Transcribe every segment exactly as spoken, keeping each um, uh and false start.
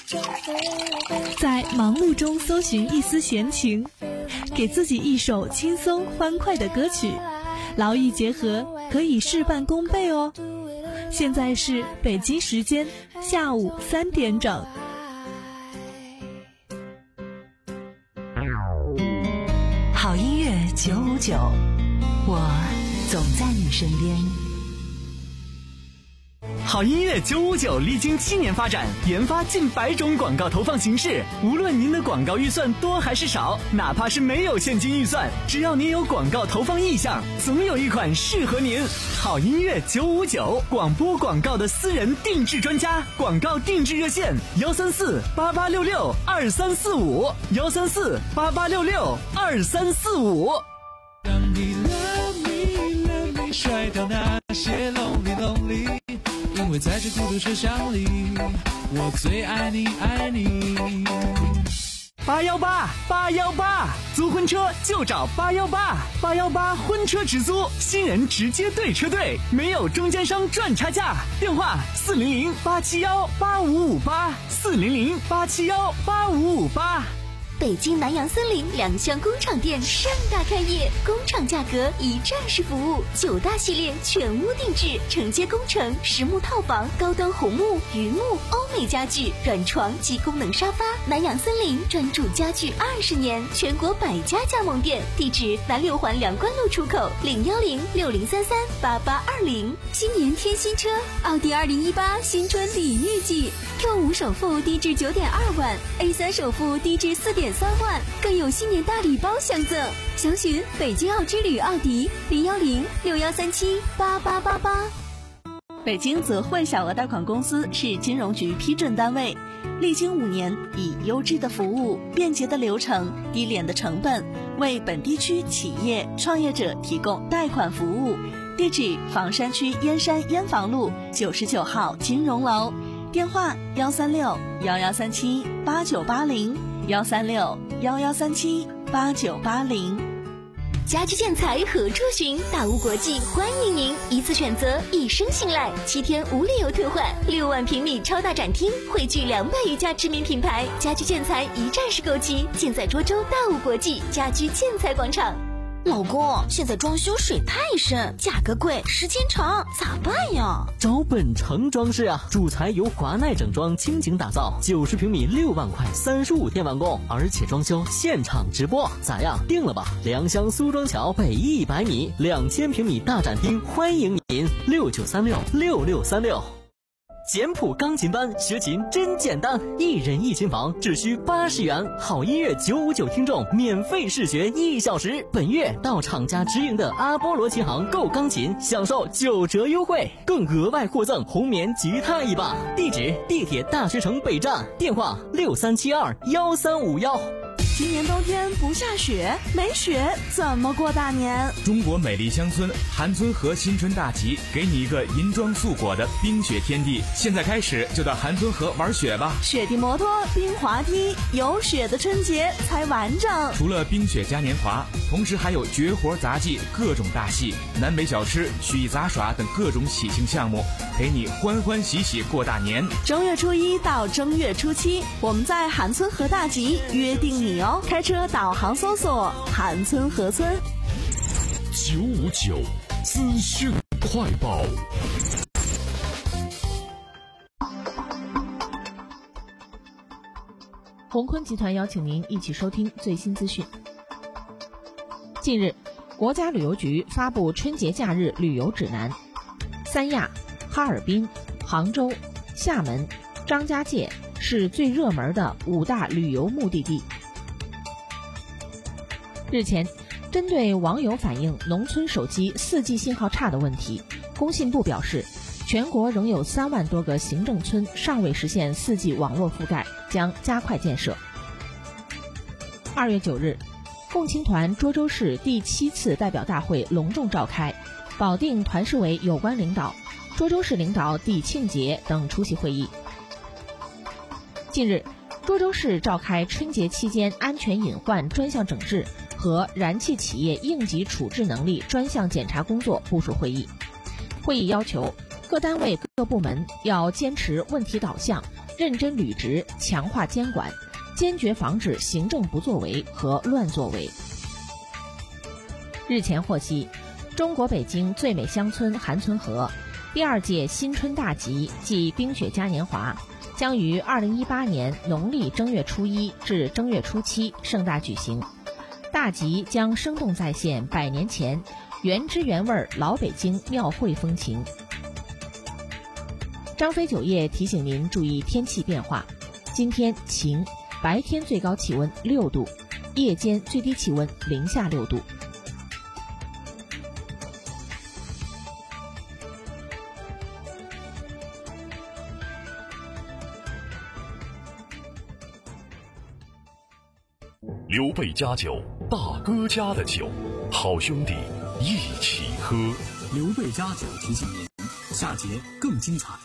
在忙碌中搜寻一丝闲情，给自己一首轻松欢快的歌曲，劳逸结合，可以事半功倍哦。现在是北京时间下午三点整。 好音乐九五九，我总在你身边。 好音乐九五九历经七年发展，研发近百种广告投放形式。无论您的广告预算多还是少，哪怕是没有现金预算，只要您有广告投放意向，总有一款适合您。好音乐九五九，广播广告的私人定制专家，广告定制热线幺三四八八六六二三四五幺三四八八六六二三四五。 当你 love me love me 甩掉那些 lonely lonely，因为在这孤独车厢里，我最爱你爱你。 八幺八八幺八，租婚车就找八幺八，八幺八婚车直租，新人直接对车队，没有中间商赚差价。电话四零零八七幺八五五八，四零零八七幺八五五八。 北京南洋森林两厢工厂店盛大开业，工厂价格一站式服务，九大系列全屋定制，承接工程、实木套房、高端红木、榆木、欧美家具、软床及功能沙发。南洋森林专注家具二十年，全国百家加盟店，地址南六环梁关路出口零幺零六零三三八八二零。新年添新车，奥迪二零一八新春礼遇季 ，Q 五首付低至九点二万 ，A 三首付低至四点三万，更有新年大礼包相赠。详询北京奥之旅奥迪零幺零六幺三七八八八八。 北京泽汇小额贷款公司是金融局批准单位，历经五年，以优质的服务、便捷的流程、低廉的成本，为本地区企业创业者提供贷款服务。地址：房山区燕山燕房路九十九号金融楼，电话：幺三六幺幺三七八九八零。幺三六幺幺三七八九八零。 家居建材何处寻？大屋国际欢迎您，一次选择，一生信赖，七天无理由退换，六万平米超大展厅，汇聚两百余家知名品牌，家居建材一站式购齐，尽在涿州大屋国际家居建材广场。 老公，现在装修水太深，价格贵，时间长，咋办呀？ 找本城装饰啊，主材由华奈整装倾情打造，九十平米六万块，三十五天完工，而且装修现场直播，咋样？定了吧？良乡苏庄桥北一百米，两千平米大展厅，欢迎您六九三六六六三六。简谱钢琴班学琴真简单，一人一琴房只需八十元，好音乐九五九听众免费试学一小时。本月到厂家直营的阿波罗琴行购钢琴，享受九折优惠，更额外获赠红棉吉他一把。地址：地铁大学城北站，电话六三七二幺三五幺。 今年冬天不下雪，没雪怎么过大年？ 中国美丽乡村韩村河新春大集，给你一个银装素裹的冰雪天地。现在开始就到韩村河玩雪吧！ 雪地摩托、冰滑梯，有雪的春节才完整。 除了冰雪嘉年华，同时还有绝活杂技、各种大戏、南北小吃、曲艺杂耍等各种喜庆项目，陪你欢欢喜喜过大年。 正月初一到正月初七，我们在韩村河大集约定你哦。开车导航搜索韩村河村。 九五九资讯快报。 鸿坤集团邀请您一起收听最新资讯。近日，国家旅游局发布春节假日旅游指南，三亚、哈尔滨、杭州、厦门、张家界是最热门的五大旅游目的地。日前，针对网友反映农村手机 四 G 信号差的问题，工信部表示，全国仍有三万多个行政村尚未实现 四 G 网络覆盖，将加快建设。二月九日，共青团涿州市第七次代表大会隆重召开，保定团市委有关领导、涿州市领导抵庆节等出席会议。近日，涿州市召开春节期间安全隐患专项整治和燃气企业应急处置能力专项检查工作部署会议。会议要求， 各单位各部门要坚持问题导向，认真履职，强化监管，坚决防止行政不作为和乱作为。日前获悉，中国北京最美乡村韩村河第二届新春大集暨冰雪嘉年华将于二零一八年农历正月初一至正月初七盛大举行。大集将生动再现百年前原汁原味老北京庙会风情。张飞酒业提醒您注意天气变化，今天晴，白天最高气温六度，夜间最低气温零下六度。 刘备家酒，大哥家的酒，好兄弟一起喝。 刘备家酒提醒您，下节更精彩。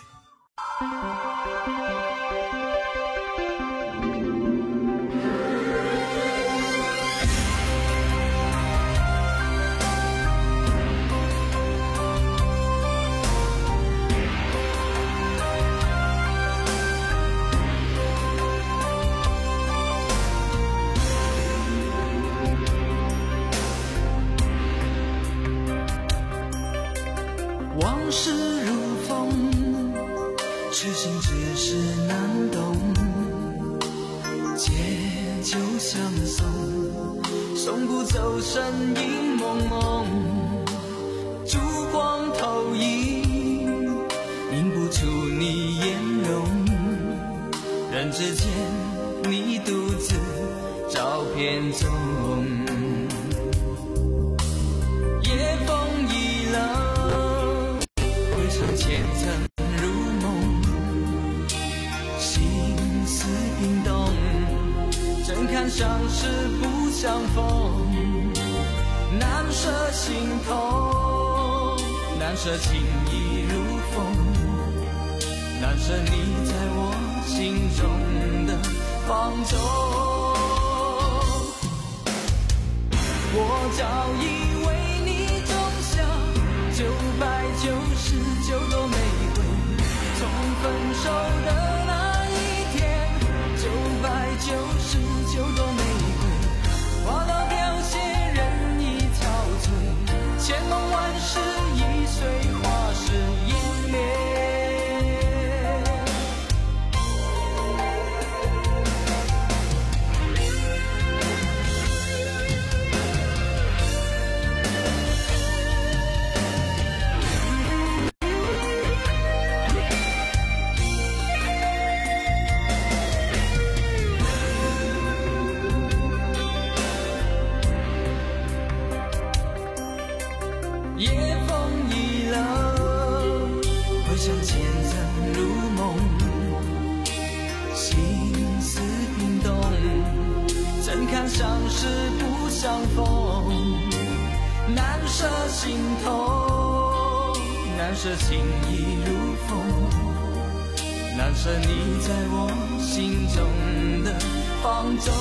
往事如风，痴心只是难懂。借酒相送，送不走身影蒙蒙。烛光投影，映不出你颜容。人之间，你独自照片中。夜风已冷，前尘如梦，心思冰冻，怎堪相识不相逢？难舍心痛，难舍情意如风，难舍你在我心中的放纵。我早已为你种下九百九十九朵玫瑰，从分手的那一天，九百九十九朵玫瑰花到凋谢，人已憔悴，千梦万世已随花事湮灭。夜风已冷，回想前尘如梦，心思冰冻，怎堪相识不相逢？难舍心痛，难舍情意如风，难舍你在我心中的放纵。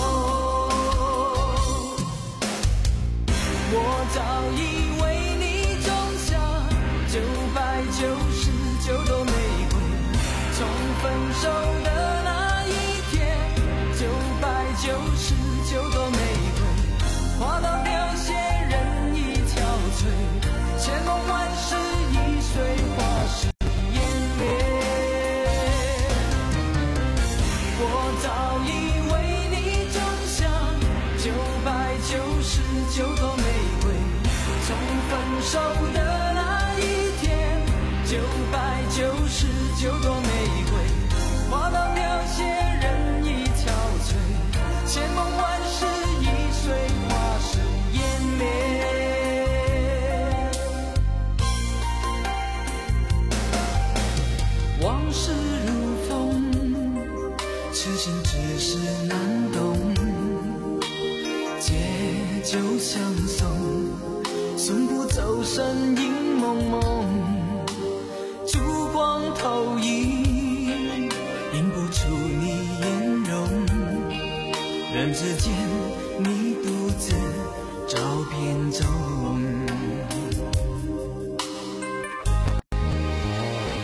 我早已为你种下九百九十九朵玫瑰，从分手的那一天，九百九十九朵玫瑰花到凋谢，人已憔悴，千梦万世已随花事湮灭。我早已为你种下九百九十九朵玫瑰，从分手的那一天，九百九十九朵玫瑰花到凋谢，人已憔悴，千梦万世已随花事湮灭。往事如风，痴心只是难懂。借酒相送，送不走身影蒙蒙。烛光投影，映不出你颜容。人之间，你独自照片中。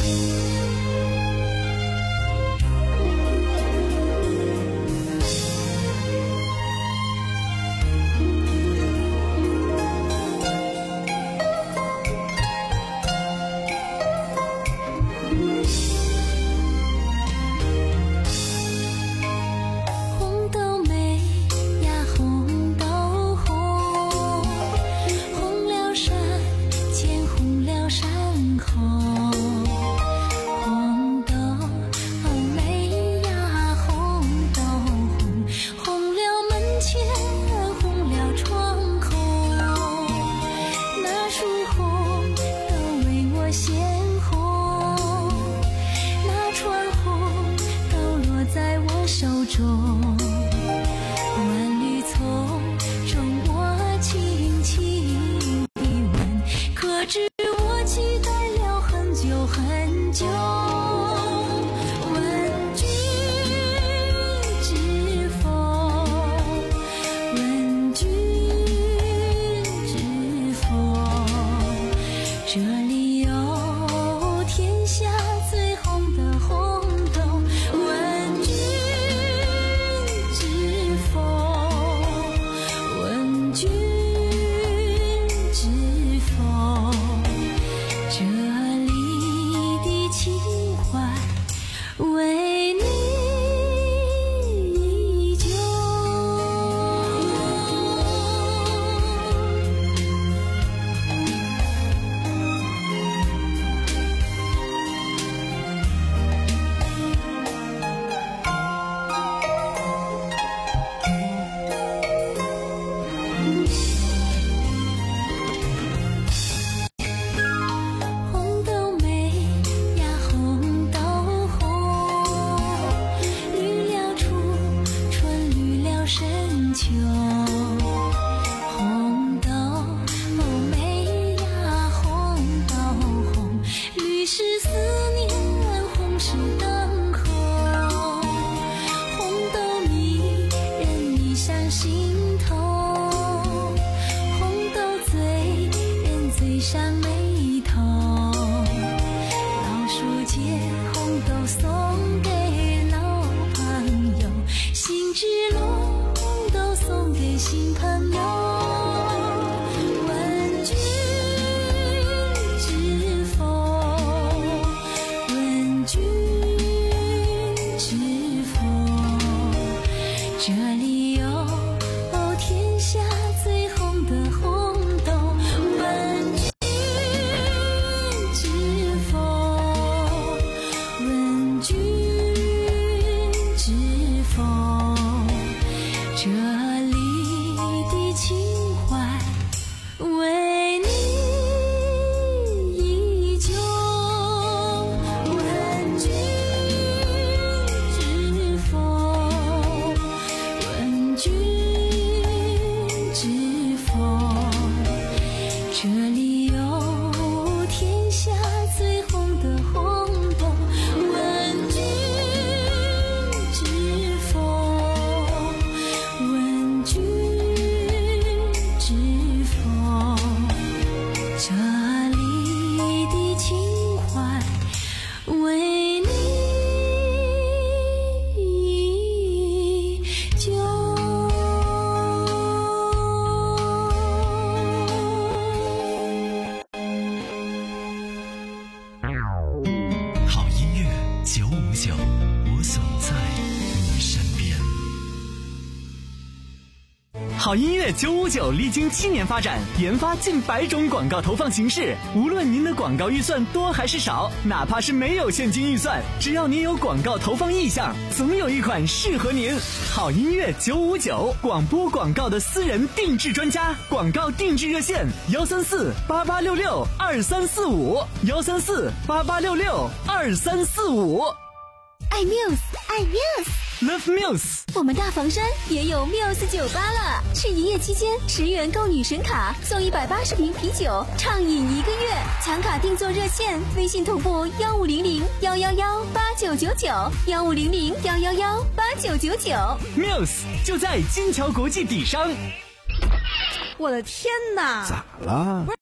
好音乐九五九历经七年发展，研发近百种广告投放形式。无论您的广告预算多还是少，哪怕是没有现金预算，只要您有广告投放意向，总有一款适合您。好音乐九五九，广播广告的私人定制专家，广告定制热线：幺三四八八六六二三四五，幺三四八八六六二三四五。 爱 Muse， 爱 Muse。Love Muse， 我们大房山也有 Muse 酒吧了。是营业期间，十元购女神卡送一百八十瓶啤酒，畅饮一个月。抢卡订座热线：微信同步幺五零零幺幺幺八九九九，幺五零零幺幺幺八九九九。 Muse 就在金桥国际底商。 我的天哪！ 咋了？ 不是，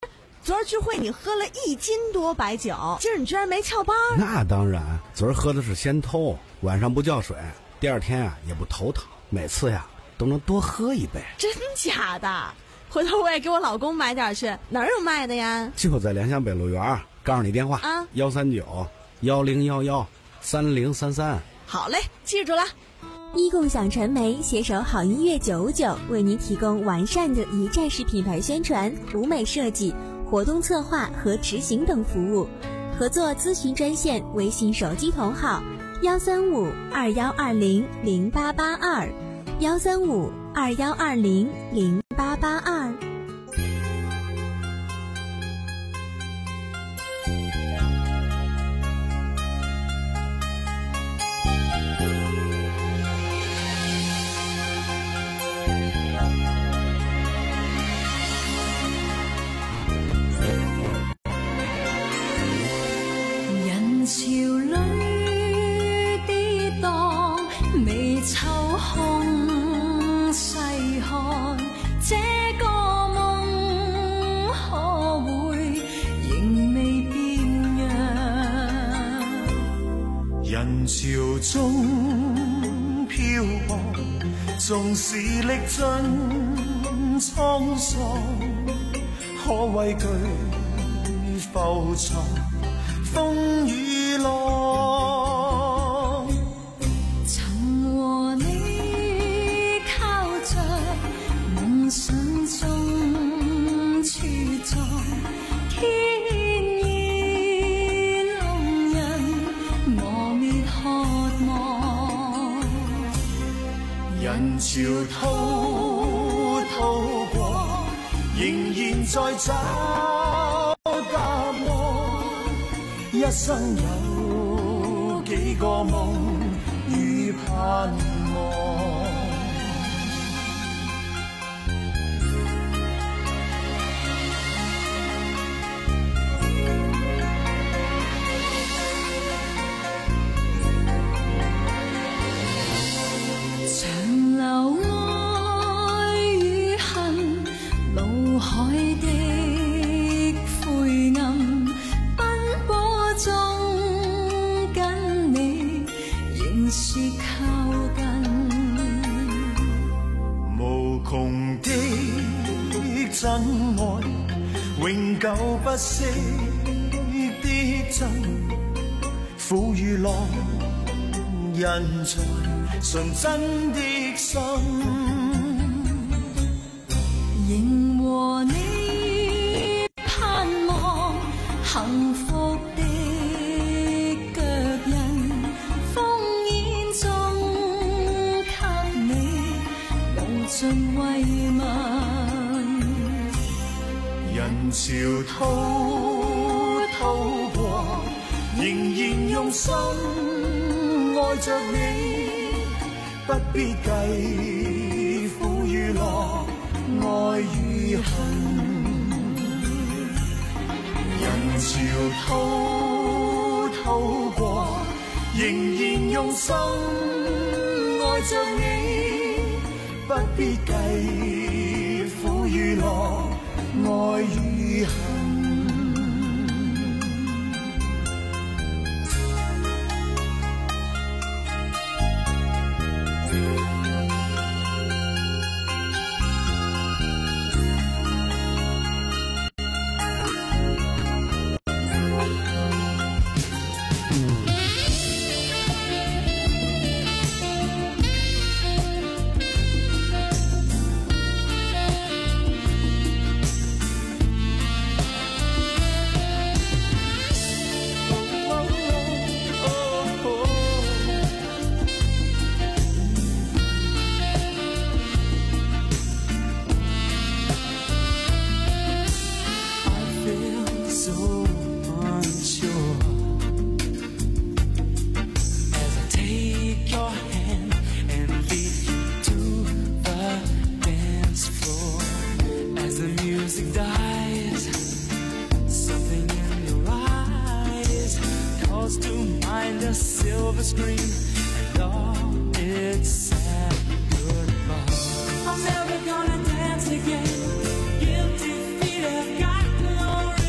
昨儿聚会你喝了一斤多白酒，今儿你居然没翘班？ 那当然，昨儿喝的是仙偷，晚上不叫水，第二天啊也不头疼，每次呀都能多喝一杯。 真假的？回头我也给我老公买点去，哪儿有卖的呀？ 就在联想北路园，告诉你电话啊，幺三九幺零幺幺三零三三。 好嘞，记住了。 一共享传媒携手好音乐九五九，为您提供完善的一站式品牌宣传、舞美设计、活动策划和执行等服务。合作咨询专线：微信手机同号幺三五二幺二零零八八二，幺三五二幺二零零八八二。 人潮裏跌宕，微秋空細看，這個夢可會仍未變樣？人潮中漂泊，縱使歷盡滄桑，可畏懼浮沉風雨浪，曾和你靠着夢想中茁壯，天意弄人磨滅渴望，人潮滔滔過，仍然在找答案。一生有幾個夢與盼望，長流愛與恨，腦海的灰暗。中跟你仍是靠近，無窮的真愛，永久不息的真，苦與樂，人在純真的心，仍和你盼望幸福的腳印，烽煙中給你無盡慰問，人潮滔滔過，仍然用心愛着你，不必計苦與樂，愛與恨。人潮滔滔過，仍然用心愛着你，不必計苦與樂，愛與恨。Silver screen and all its sad goodbye. I'm never gonna dance again. Guilty feet have got no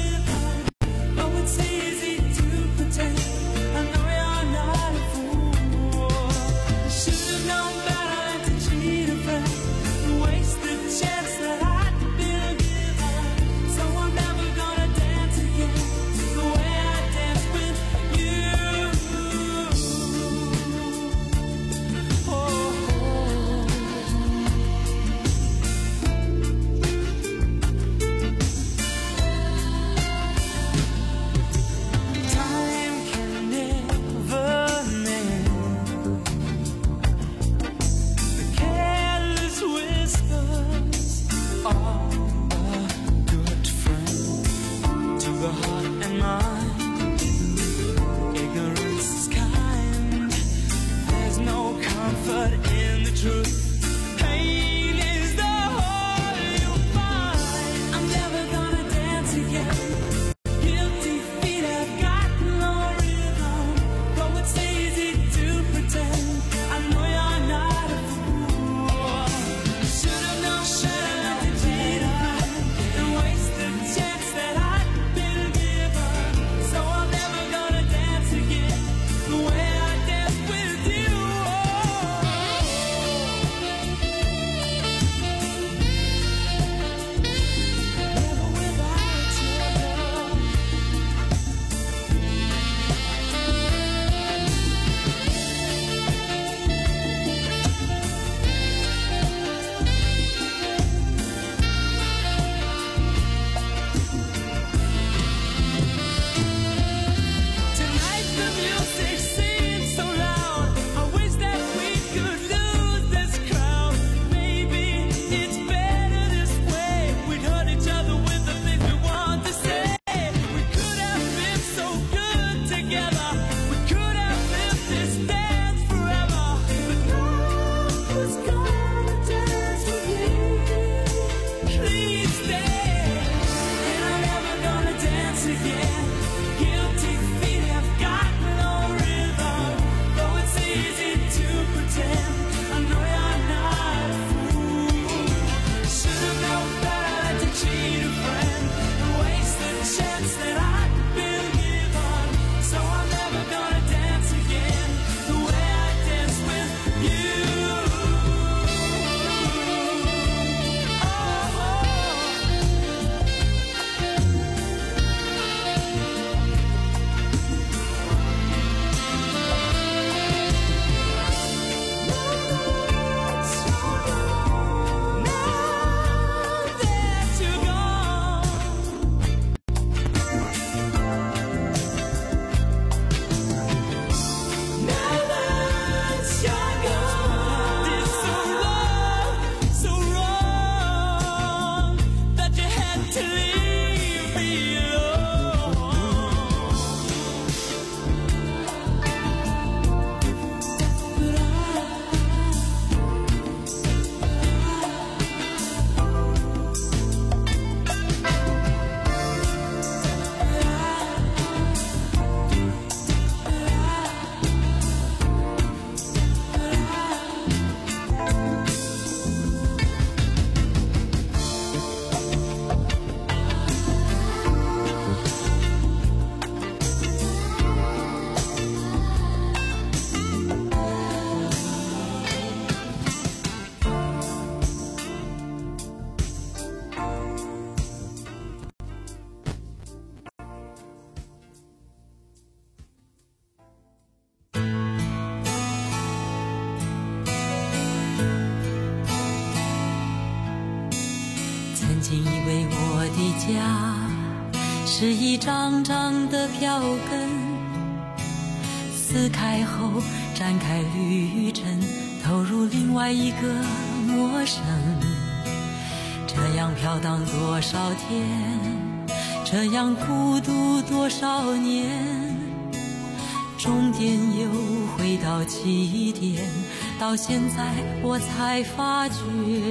家是一张张的票根，撕开后展开旅程，投入另外一个陌生。这样飘荡多少天，这样孤独多少年，终点又回到起点，到现在我才发觉，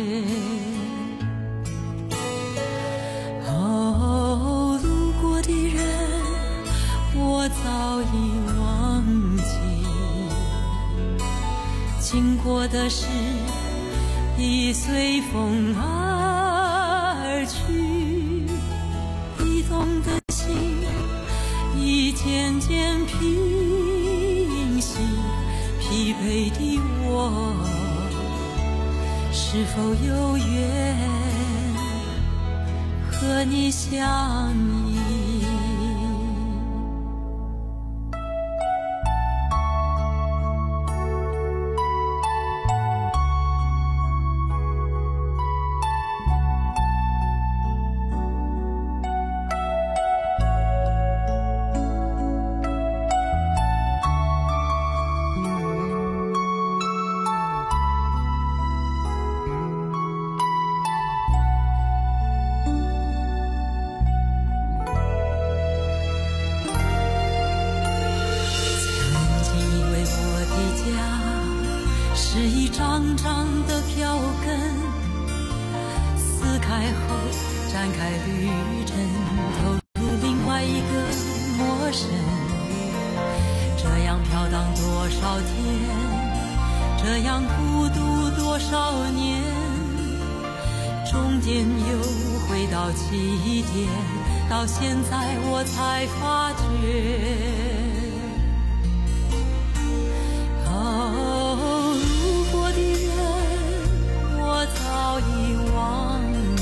哦，路过的人我早已忘记，经过的事已随风而去，移动的心已渐渐平息，疲惫的我是否有缘和你相依？是一张张的票根，撕开后展开旅程，投入另外一个陌生。这样飘荡多少天，这样孤独多少年，终点又回到起点，到现在我才发觉，早已忘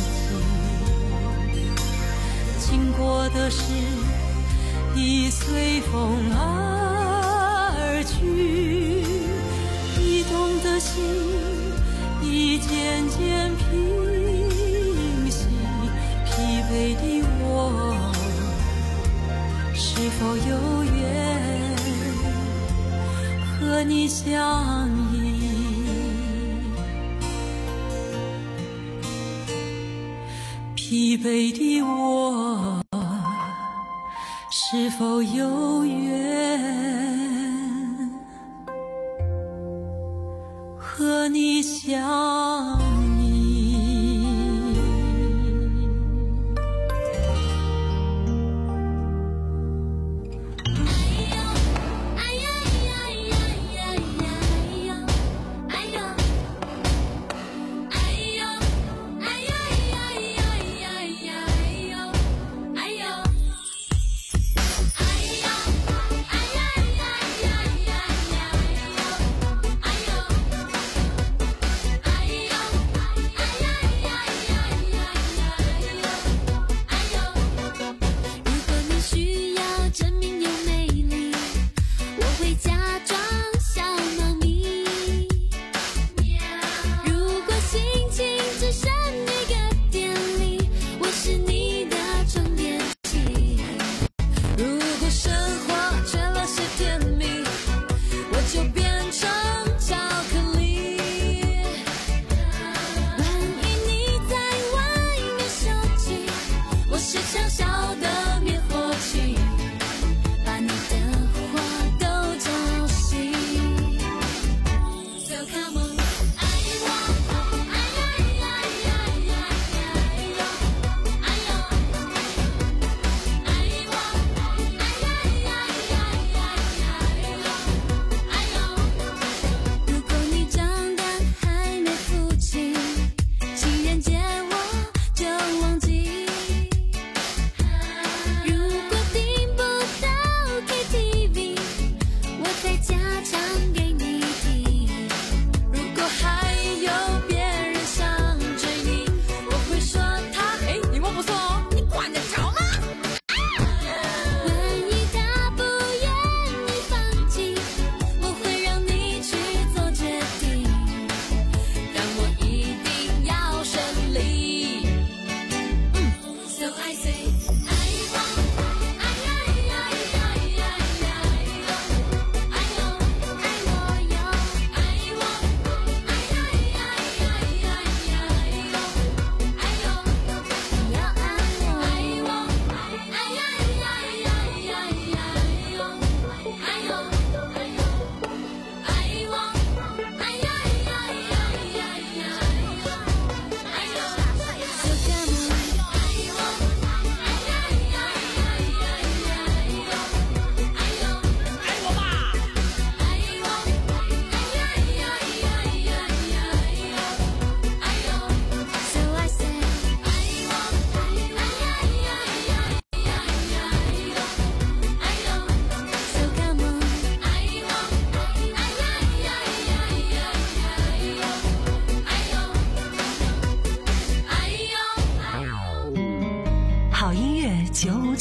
记，经过的事已随风而去，移动的心已渐渐平息，疲惫的我是否有缘和你相依？疲惫的我是否有缘和你相依？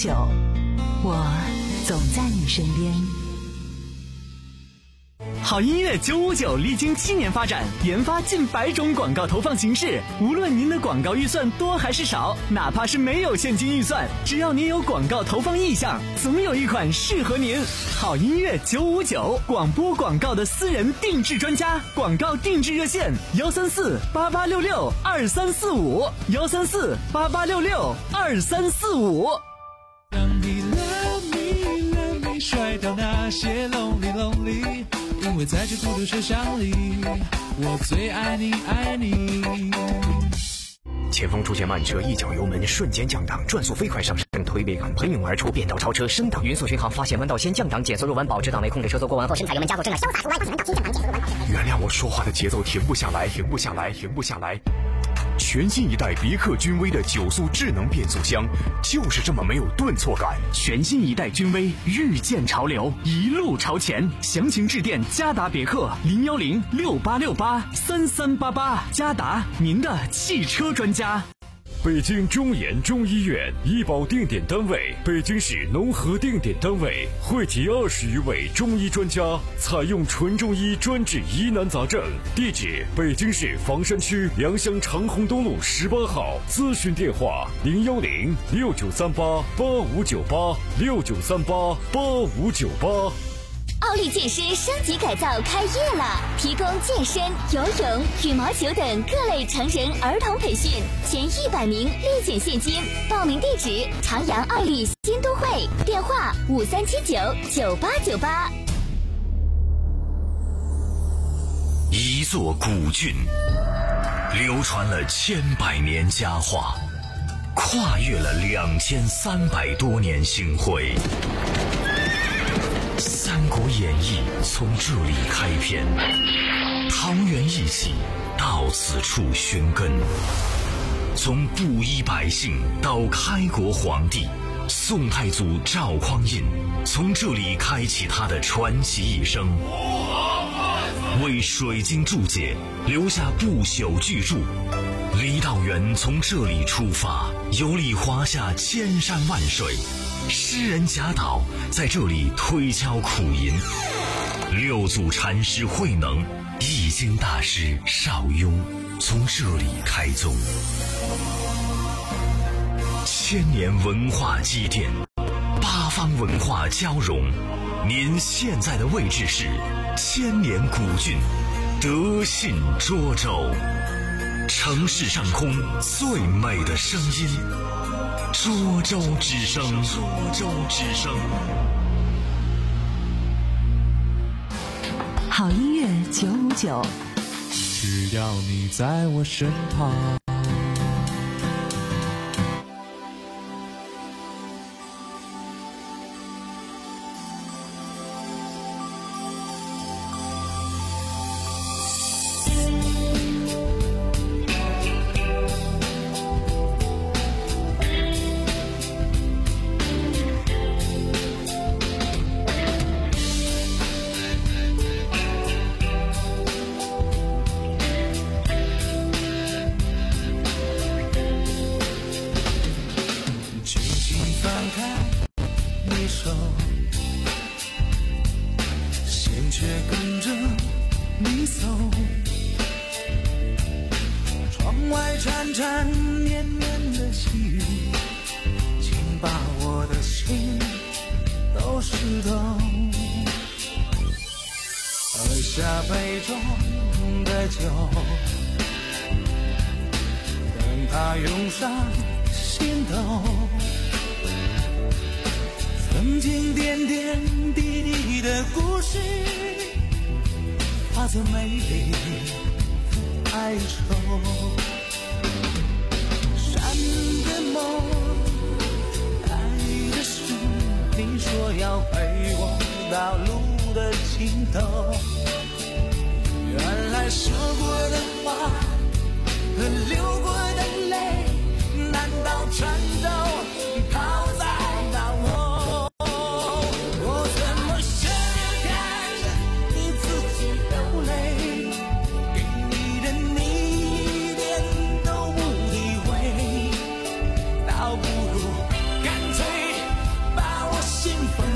九，我总在你身边。 好音乐九五九历经七年发展，研发近百种广告投放形式。无论您的广告预算多还是少，哪怕是没有现金预算，只要您有广告投放意向，总有一款适合您。好音乐九五九，广播广告的私人定制专家，广告定制热线：幺三四八八六六二三四五，幺三四八八六六二三四五。 让你 love me love me 甩掉那些 lonely lonely。因为在这孤独车厢里，我最爱你爱你。 前方出现慢车，一脚油门瞬间降档，转速飞快上升，推背感喷涌而出，变道超车升档，匀速巡航发现弯道先降档，减速入弯保持档位，控制车速过弯后深踩油门加速，正在潇洒出弯，发现弯道先降档，减速入弯保持。 原谅我说话的节奏停不下来，停不下来，停不下来。全新一代别克君威的九速智能变速箱，就是这么没有顿挫感。 全新一代君威，日渐潮流，一路朝前。详情致电嘉达别克零幺零六八六八三三八八，嘉达，您的汽车专家。 北京中研中医院医保定点单位，北京市农合定点单位，汇集二十余位中医专家，采用纯中医专治疑难杂症。地址：北京市房山区良乡长虹东路十八号。咨询电话：零幺零六九三八八五九八六九三八八五九八。 奥利健身升级改造开业了，提供健身、游泳、羽毛球等各类成人儿童培训，前一百名立减现金。报名地址：长阳奥利新都会，电话五三七九九八九八。 一座古郡，流传了千百年佳话，跨越了两千三百多年星辉。《三国演义》从这里开篇，桃园一起到此处寻根。从布衣百姓到开国皇帝，宋太祖赵匡胤从这里开启他的传奇一生，为水晶注解留下不朽巨著。郦道元从这里出发，游历华夏千山万水。诗人贾岛在这里推敲苦吟，六祖禅师慧能、易经大师邵雍从这里开宗。千年文化积淀，八方文化交融。您现在的位置是千年古郡德信涿州，城市上空最美的声音。涿州之声，涿州之声。 好音乐九五九， 只要你在我身旁。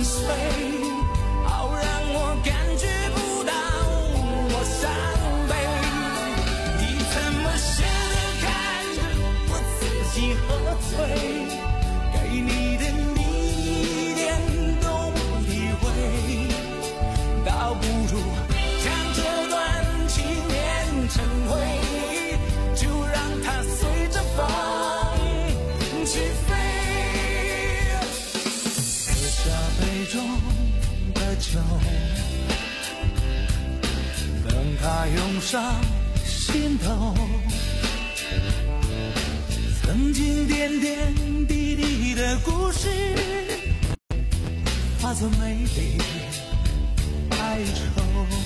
碎，好让我感觉不到我伤悲。你怎么舍得看着我自己喝醉？给你的你一点都不体会，倒不如将这段情变成灰，就让它随着风去飞。喝下杯中的酒，等它涌上心头，曾经点点滴滴的故事化作美丽哀愁。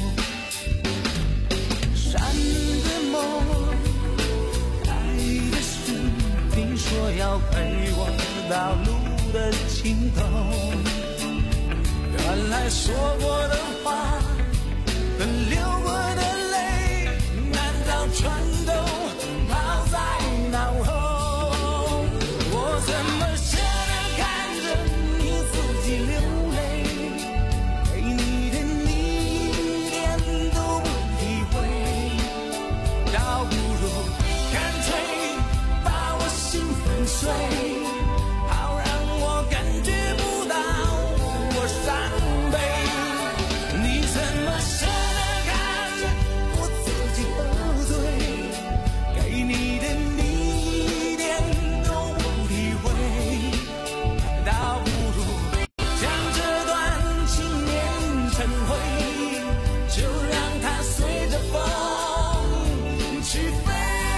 闪的梦，爱的事，听说要陪我到路的尽头。原来说过的话和流过的泪，难道全都抛在脑后？我怎么舍得看着你自己流泪？给你的你一点都不体会，倒不如干脆把我心粉碎，好让我感觉不到我伤悲。你怎么舍得看着我自己喝醉？给你的你一点都不体会，倒不如将这段情变成灰，就让它随着风去飞。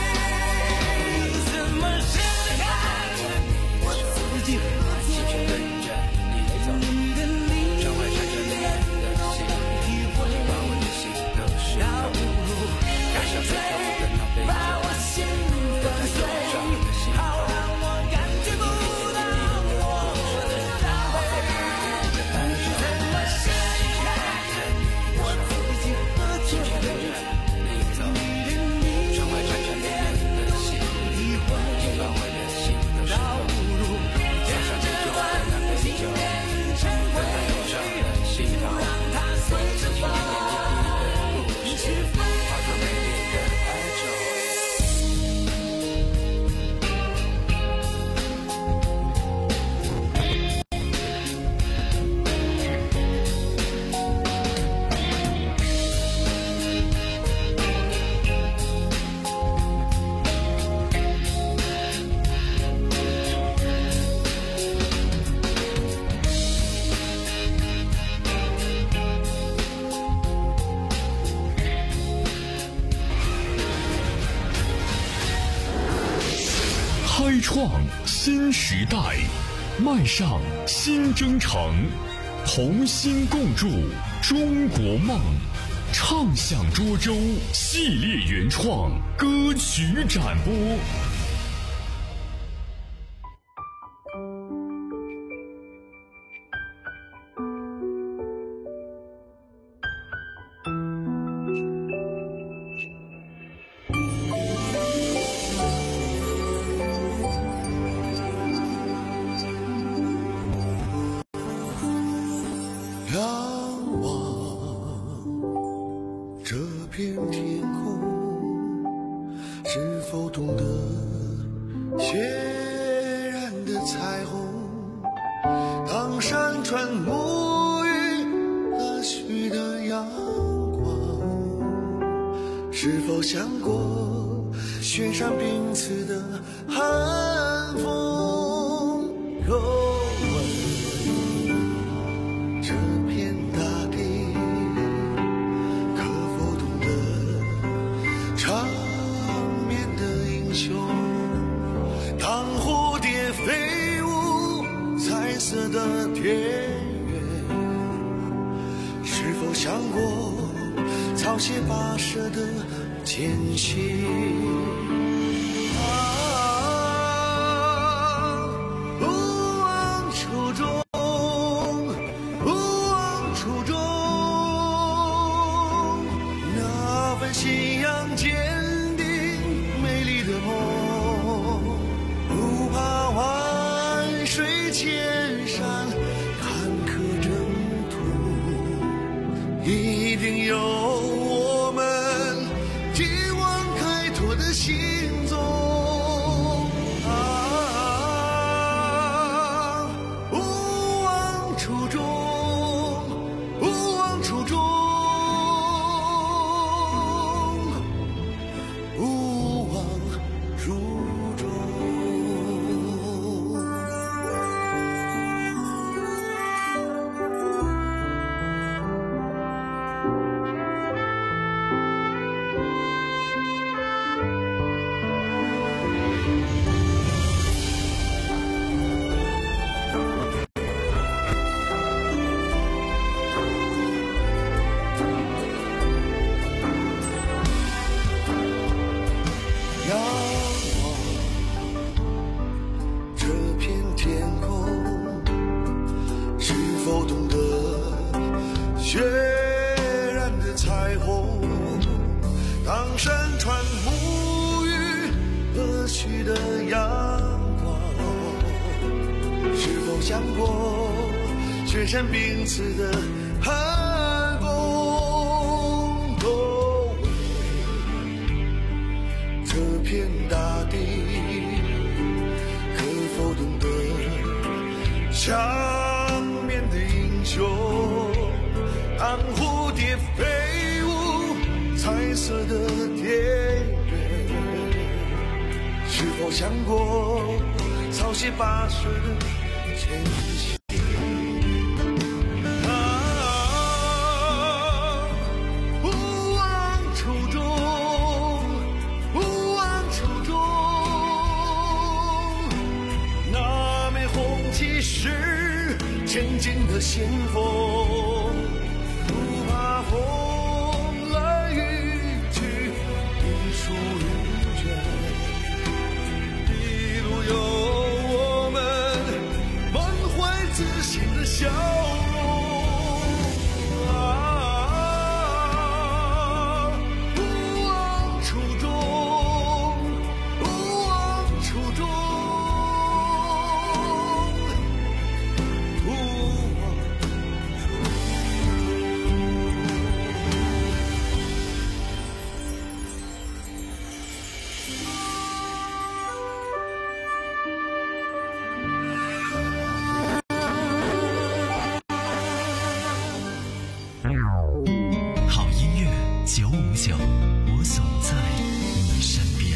怎么舍得看着我自己喝醉？给你的你一点都不体会，倒不如干脆把我心粉碎，好让我感觉不到我的伤悲。你怎么舍得看着我自己喝醉？给你的你一点都不体会，倒不如将这段情变成灰，就让它随着风去飞。 开创新时代，迈上新征程，同心共筑中国梦。畅享涿州系列原创歌曲展播。 仰望这片天空，是否懂得血染的彩虹？当山川沐浴了许的阳光，是否想过雪山彼此的寒风？若问这片大地可否懂得长眠的英雄？当蝴蝶飞舞彩色的田园，是否想过草鞋跋涉的艰辛？信仰坚定美丽的梦，不怕万水千山坎坷着一定有我们继往开拓的心中啊！勿忘初衷，勿忘初衷，勿忘初衷。仰望这片天空，是否懂得血染的彩虹？当山川沐浴和煦的阳光，是否想过雪山彼此的寒风？都为这片大地，可否懂得想面的英雄？当蝴蝶飞舞彩色的田园，是否想过草鞋跋涉的前行？啊，勿忘初衷，勿忘初衷。那枚红旗是前进的先锋，不怕风来雨去，一树云卷。一路有我们满怀自信的笑容啊！勿忘初衷，勿忘初衷，勿忘。 好音乐九五九，我总在你身边。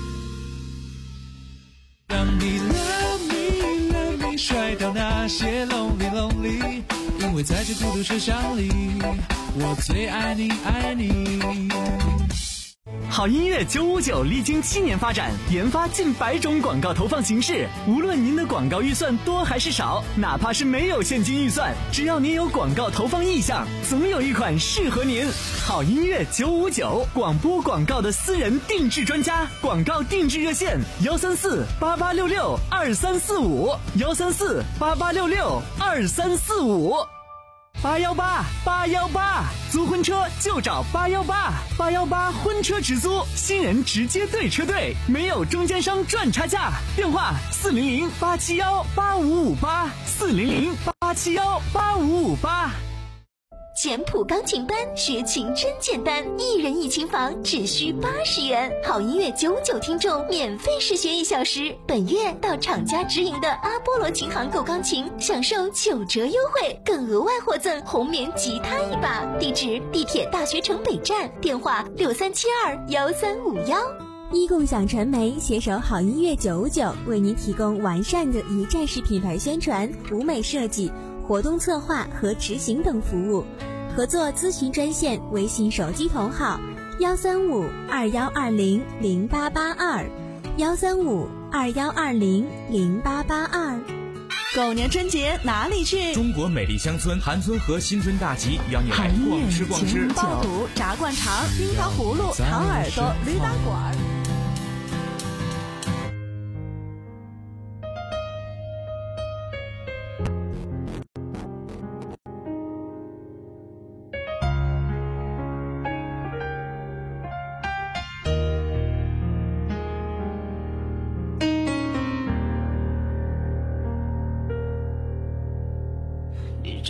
让你 love me love me 甩掉那些 lonely lonely， 因为在这孤独车厢里，我最爱你爱你。 好音乐九五九历经七年发展，研发近百种广告投放形式。无论您的广告预算多还是少，哪怕是没有现金预算，只要您有广告投放意向，总有一款适合您。好音乐九五九，广播广告的私人定制专家，广告定制热线：幺三四八八六六二三四五，幺三四八八六六二三四五。八幺八八幺八，租婚车就找八幺八，八幺八婚车直租，新人直接对车队，没有中间商赚差价。电话四零零八七幺八五五八，四零零八七幺八五五八。 简谱钢琴班学琴真简单，一人一琴房只需八十元。好音乐九五九听众免费试学一小时，本月到厂家直营的阿波罗琴行购钢琴，享受九折优惠，更额外获赠红棉吉他一把。地址：地铁大学城北站，电话六三七二幺三五幺。 一共享传媒携手好音乐九五九，为您提供完善的一站式品牌宣传、舞美设计、活动策划和执行等服务。合作咨询专线：微信手机同号幺三五二幺二零零八八二，幺三五二幺二零零八八二。 狗年春节哪里去？ 中国美丽乡村韩村和新春大集邀你来逛吃逛吃， 爆肚、炸灌肠、冰糖葫芦、糖耳朵、驴打滚。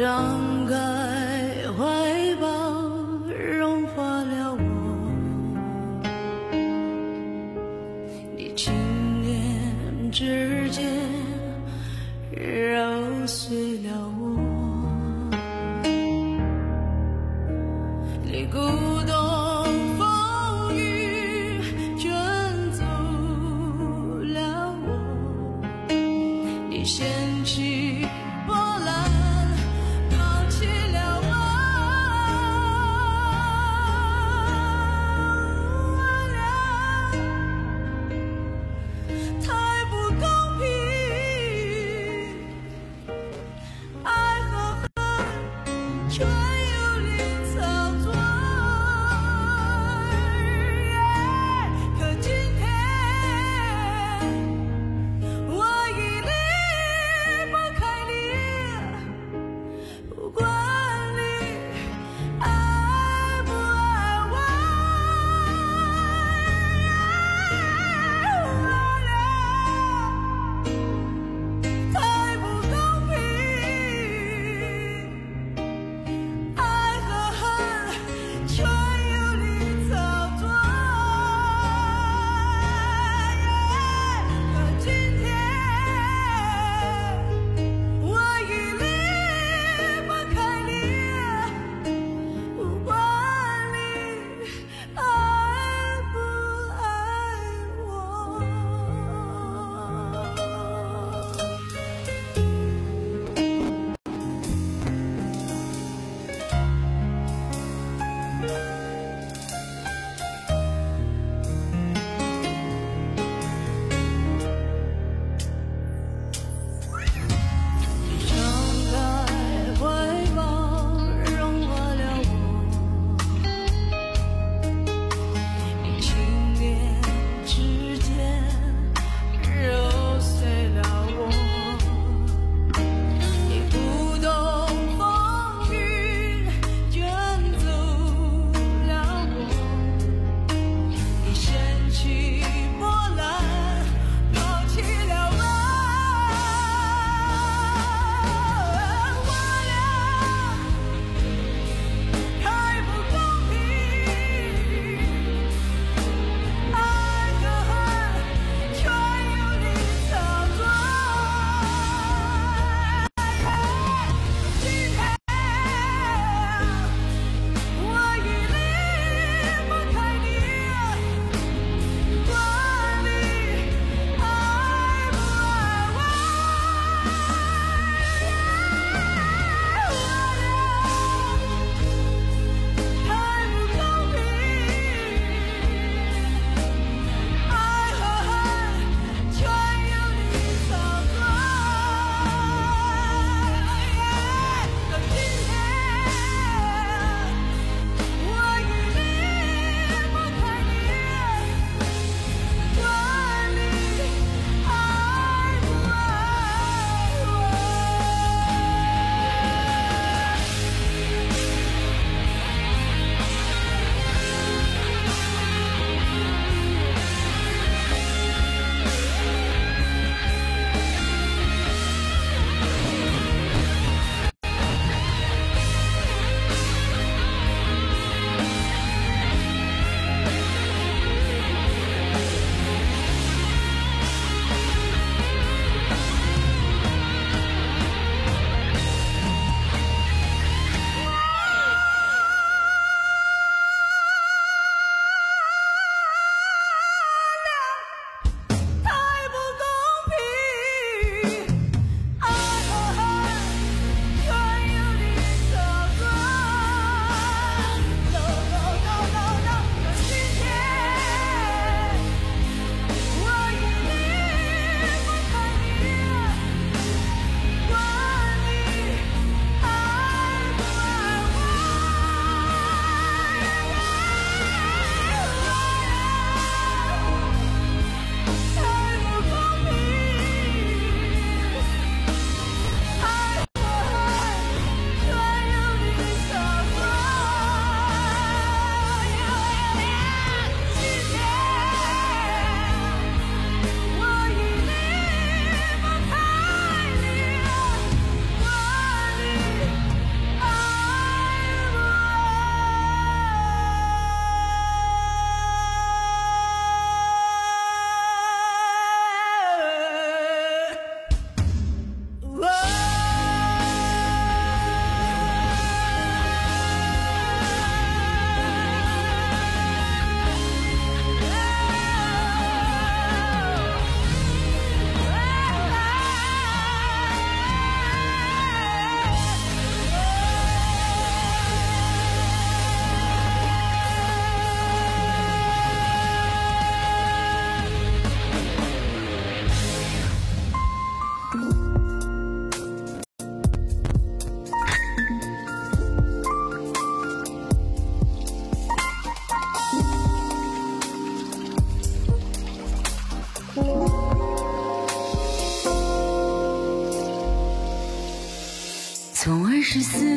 张开怀抱，融化了我，你轻捻指尖，揉碎了我，你鼓动风雨，卷走了我，你掀起波澜，抛弃了我。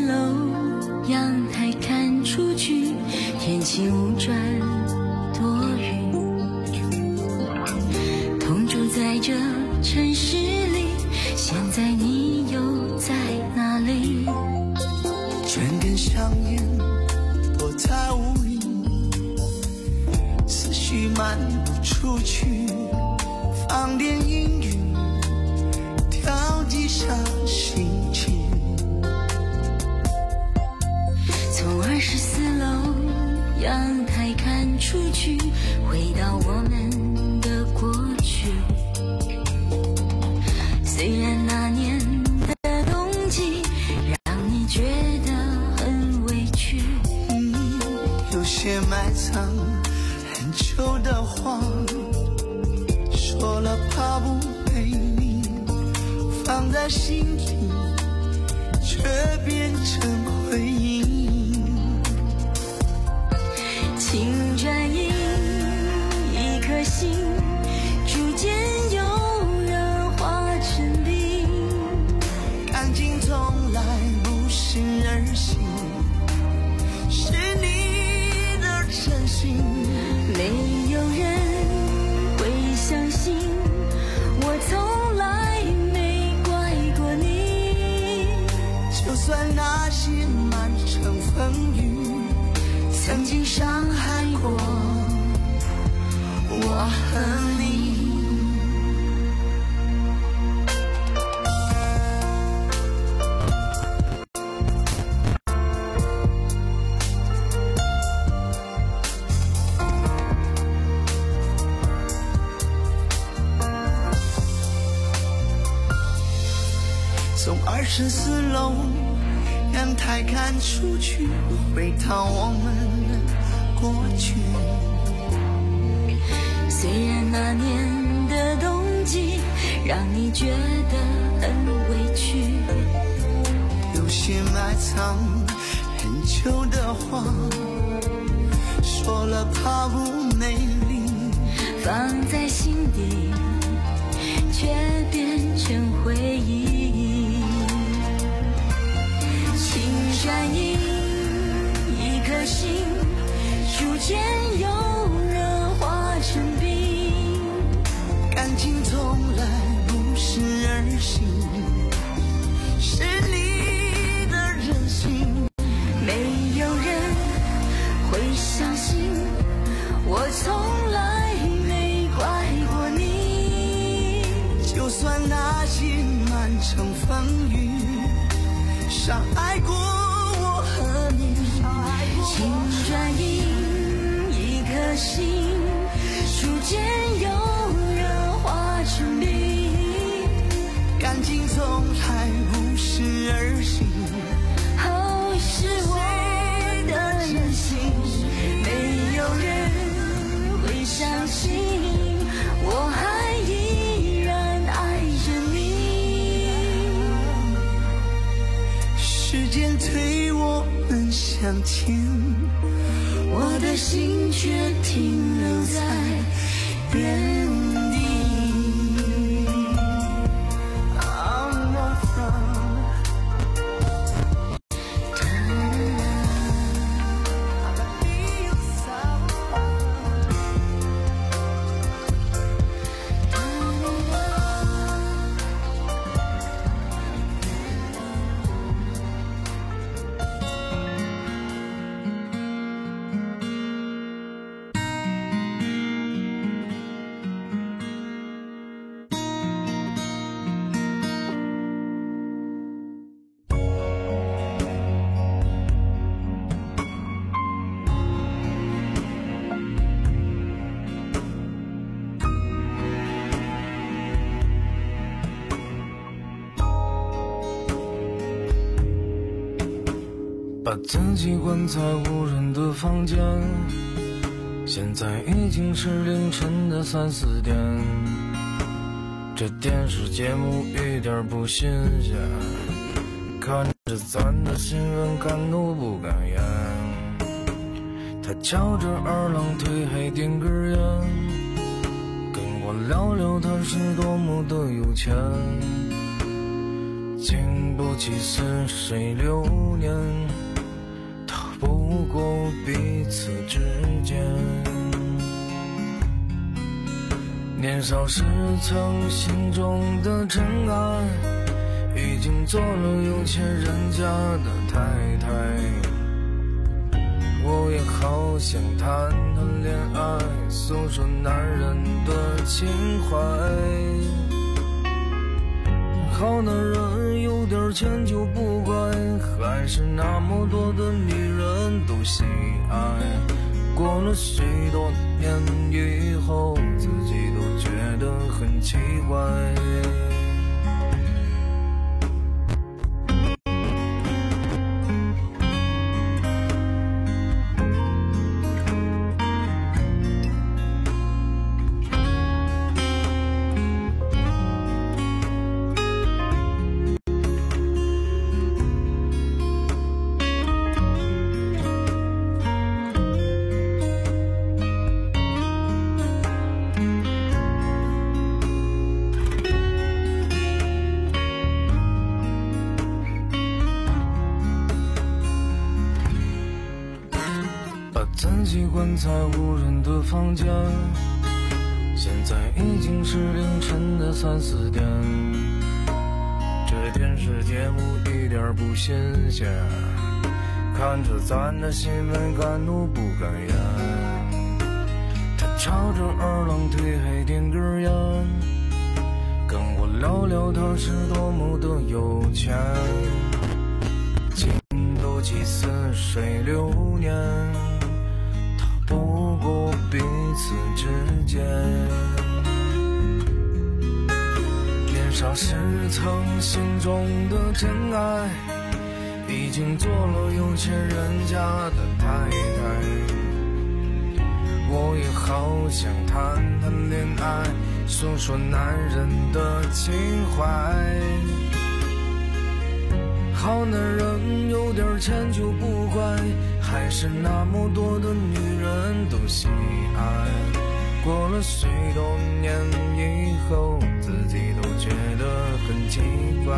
楼，阳台看出去，天气无转多云。同住在这城市里，现在你又在哪里？ 卷根香烟躲在屋里，思绪漫不出去，放点音乐调剂下心情。 从二十四楼阳台看出去，回到我们的过去。虽然那年的冬季让你觉得很委屈， 嗯，有些埋藏很久的话，说了怕不陪你，放在心里却变成回忆。 情转移一颗心，逐渐有人化成冰。 感情从来不是儿戏，是你的真心。 没有人会相信，我从来没怪过你。 就算那些满城风雨曾经伤害过我和你。从二十四楼阳台看出去，回到我们的过去。 虽然那年的冬季让你觉得很委屈， 有些埋藏很久的话，说了怕不美丽， 放在心底却变成回忆。情转移一颗心，逐渐有人化成冰。 感情从来不是儿戏，是你的任性。 没有人会相信，我从来没怪过你。 就算那些满城风雨伤害过我和你， 情转移一颗心，逐渐有人化成冰。 感情从来不是儿戏， 哦，是我的任性。没有人会相信，我还依然爱着你。 时间推我们向前，我的心却停留在原地。 把自己关在无人的房间，现在已经是凌晨的三四点。这电视节目一点不新鲜，看着咱的新闻敢怒不敢言。他翘着二郎腿还点根烟，跟我聊聊他是多么的有钱。 经不起似水流年，逃不过彼此之间。年少时曾心中的真爱，已经做了有钱人家的太太。我也好想谈谈恋爱，诉说男人的情怀。好男人有点钱就不乖，还是那么多的女人都喜爱。过了许多年以后，自己都觉得很奇怪。自己关在无人的房间，现在已经是凌晨的三四点。这电视节目一点不新鲜，看着咱的新闻敢怒不敢言。他朝着二郎腿还点根烟，跟我聊聊他是多么的有钱。经不起似水流年，不过彼此之间。年少时曾心中的真爱，已经做了有钱人家的太太。我也好想谈谈恋爱，诉说男人的情怀。好男人有点钱就不乖，还是那么多的女人都喜爱。过了许多年以后，自己都觉得很奇怪。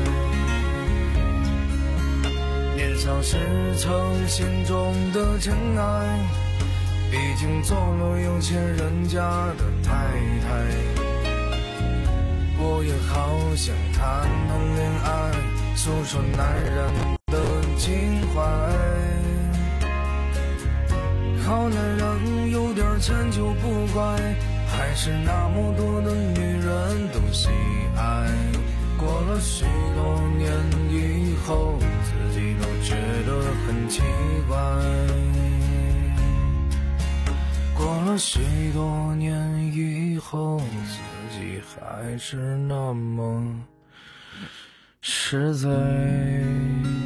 年少时曾心中的真爱，已经做了有钱人家的太太。我也好想谈谈恋爱，诉说男人的情怀。好男人有点钱就不乖，还是那么多的女人都喜爱。过了许多年以后，自己都觉得很奇怪。过了许多年以后，自己还是那么实在。